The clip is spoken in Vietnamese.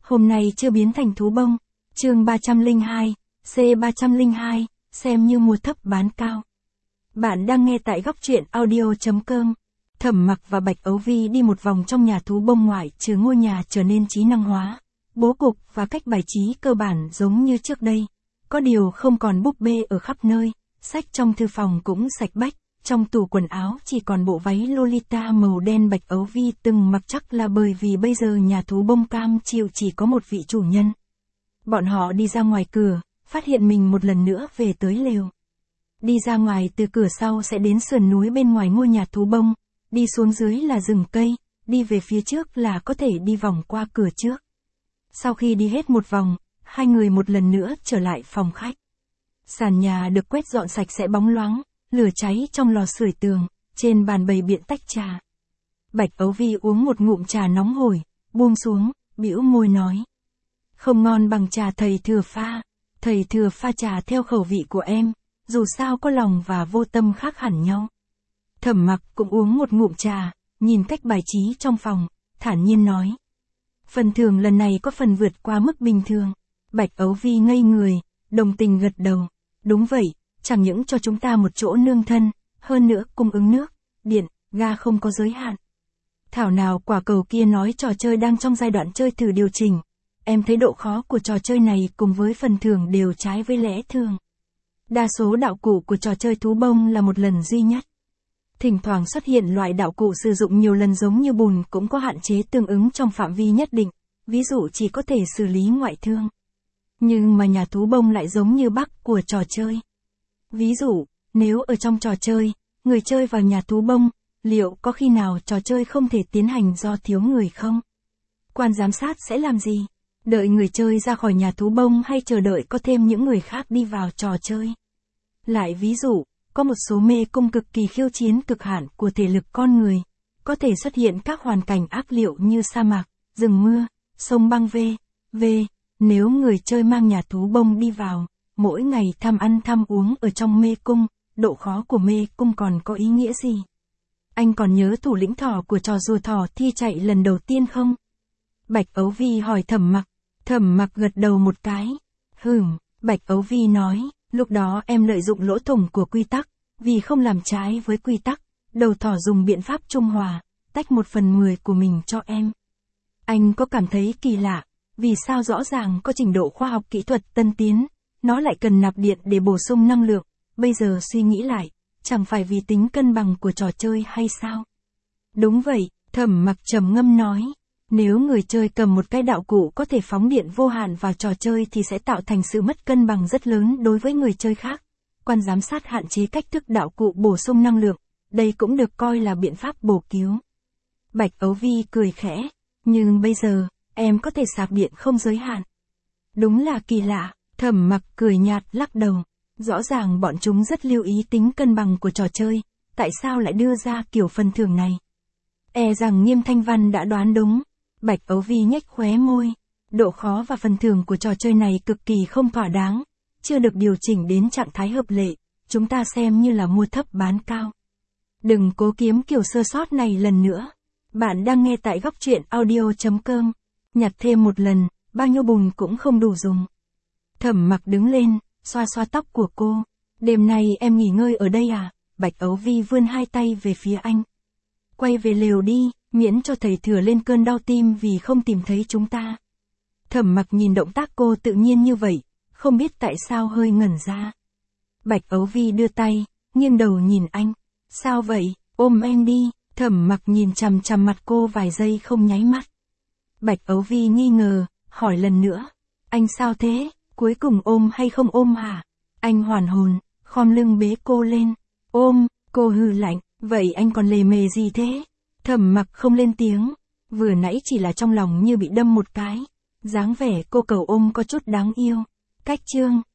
Hôm nay chưa biến thành thú bông. Chương 302, C302, xem như mua thấp bán cao. Bạn đang nghe tại góc truyện audio.com. Thẩm Mặc và Bạch Ấu Vi đi một vòng trong nhà thú bông ngoại trừ ngôi nhà trở nên trí năng hóa. Bố cục và cách bài trí cơ bản giống như trước đây. Có điều không còn búp bê ở khắp nơi, sách trong thư phòng cũng sạch bách. Trong tủ quần áo chỉ còn bộ váy Lolita màu đen Bạch Ấu Vi từng mặc, chắc là bởi vì bây giờ nhà thú bông cam chịu chỉ có một vị chủ nhân. Bọn họ đi ra ngoài cửa, phát hiện mình một lần nữa về tới lều. Đi ra ngoài từ cửa sau sẽ đến sườn núi bên ngoài ngôi nhà thú bông, đi xuống dưới là rừng cây, đi về phía trước là có thể đi vòng qua cửa trước. Sau khi đi hết một vòng, hai người một lần nữa trở lại phòng khách. Sàn nhà được quét dọn sạch sẽ bóng loáng, lửa cháy trong lò sưởi tường, trên bàn bày biện tách trà. Bạch Ấu Vi uống một ngụm trà nóng hổi, buông xuống, bĩu môi nói. Không ngon bằng trà thầy thừa pha trà theo khẩu vị của em, dù sao có lòng và vô tâm khác hẳn nhau. Thẩm Mặc cũng uống một ngụm trà, nhìn cách bài trí trong phòng, thản nhiên nói. Phần thưởng lần này có phần vượt qua mức bình thường. Bạch Ấu Vi ngây người, đồng tình gật đầu. Đúng vậy, chẳng những cho chúng ta một chỗ nương thân, hơn nữa cung ứng nước, điện, ga không có giới hạn. Thảo nào quả cầu kia nói trò chơi đang trong giai đoạn chơi thử điều chỉnh. Em thấy độ khó của trò chơi này cùng với phần thưởng đều trái với lẽ thường. Đa số đạo cụ của trò chơi thú bông là một lần duy nhất. Thỉnh thoảng xuất hiện loại đạo cụ sử dụng nhiều lần giống như bùn cũng có hạn chế tương ứng trong phạm vi nhất định, ví dụ chỉ có thể xử lý ngoại thương. Nhưng mà nhà thú bông lại giống như bug của trò chơi. Ví dụ, nếu ở trong trò chơi, người chơi vào nhà thú bông, liệu có khi nào trò chơi không thể tiến hành do thiếu người không? Quan giám sát sẽ làm gì? Đợi người chơi ra khỏi nhà thú bông hay chờ đợi có thêm những người khác đi vào trò chơi? Lại ví dụ, có một số mê cung cực kỳ khiêu chiến cực hạn của thể lực con người, có thể xuất hiện các hoàn cảnh ác liệu như sa mạc, rừng mưa, sông băng v.v. Nếu người chơi mang nhà thú bông đi vào, mỗi ngày tham ăn tham uống ở trong mê cung, độ khó của mê cung còn có ý nghĩa gì? Anh còn nhớ thủ lĩnh thỏ của trò rùa thỏ thi chạy lần đầu tiên không? Bạch Ấu Vi hỏi Thẩm Mặc. Thẩm Mặc gật đầu một cái. Bạch Ấu Vi nói, lúc đó em lợi dụng lỗ thủng của quy tắc, vì không làm trái với quy tắc, đầu thỏ dùng biện pháp trung hòa, tách 1/10 của mình cho em. Anh có cảm thấy kỳ lạ, vì sao rõ ràng có trình độ khoa học kỹ thuật tân tiến, nó lại cần nạp điện để bổ sung năng lượng, bây giờ suy nghĩ lại, chẳng phải vì tính cân bằng của trò chơi hay sao? Đúng vậy, Thẩm Mặc trầm ngâm nói. Nếu người chơi cầm một cái đạo cụ có thể phóng điện vô hạn vào trò chơi thì sẽ tạo thành sự mất cân bằng rất lớn đối với người chơi khác. Quan giám sát hạn chế cách thức đạo cụ bổ sung năng lượng, đây cũng được coi là biện pháp bổ cứu. Bạch Ấu Vi cười khẽ, nhưng bây giờ, em có thể sạc điện không giới hạn. Đúng là kỳ lạ, Thẩm Mặc cười nhạt lắc đầu. Rõ ràng bọn chúng rất lưu ý tính cân bằng của trò chơi, tại sao lại đưa ra kiểu phần thưởng này? E rằng Nghiêm Thanh Văn đã đoán đúng. Bạch Ấu Vi nhếch khóe môi. Độ khó và phần thưởng của trò chơi này cực kỳ không thỏa đáng, chưa được điều chỉnh đến trạng thái hợp lệ, chúng ta xem như là mua thấp bán cao. Đừng cố kiếm kiểu sơ sót này lần nữa. Bạn đang nghe tại góc truyện audio.com. Nhặt thêm một lần, bao nhiêu bùn cũng không đủ dùng. Thẩm Mặc đứng lên, xoa xoa tóc của cô. Đêm nay em nghỉ ngơi ở đây à? Bạch Ấu Vi vươn hai tay về phía anh. Quay về lều đi, miễn cho thầy thừa lên cơn đau tim vì không tìm thấy chúng ta. Thẩm Mặc nhìn động tác cô tự nhiên như vậy, không biết tại sao hơi ngẩn ra. Bạch Ấu Vi đưa tay, nghiêng đầu nhìn anh. Sao vậy, ôm em đi. Thẩm Mặc nhìn chằm chằm mặt cô vài giây không nháy mắt. Bạch Ấu Vi nghi ngờ, hỏi lần nữa. Anh sao thế, cuối cùng ôm hay không ôm hả? Anh hoàn hồn, khom lưng bế cô lên. Ôm, cô hừ lạnh, vậy anh còn lề mề gì thế? Thẩm Mặc không lên tiếng, vừa nãy chỉ là trong lòng như bị đâm một cái. Dáng vẻ cô cầu ôm có chút đáng yêu. Cách chương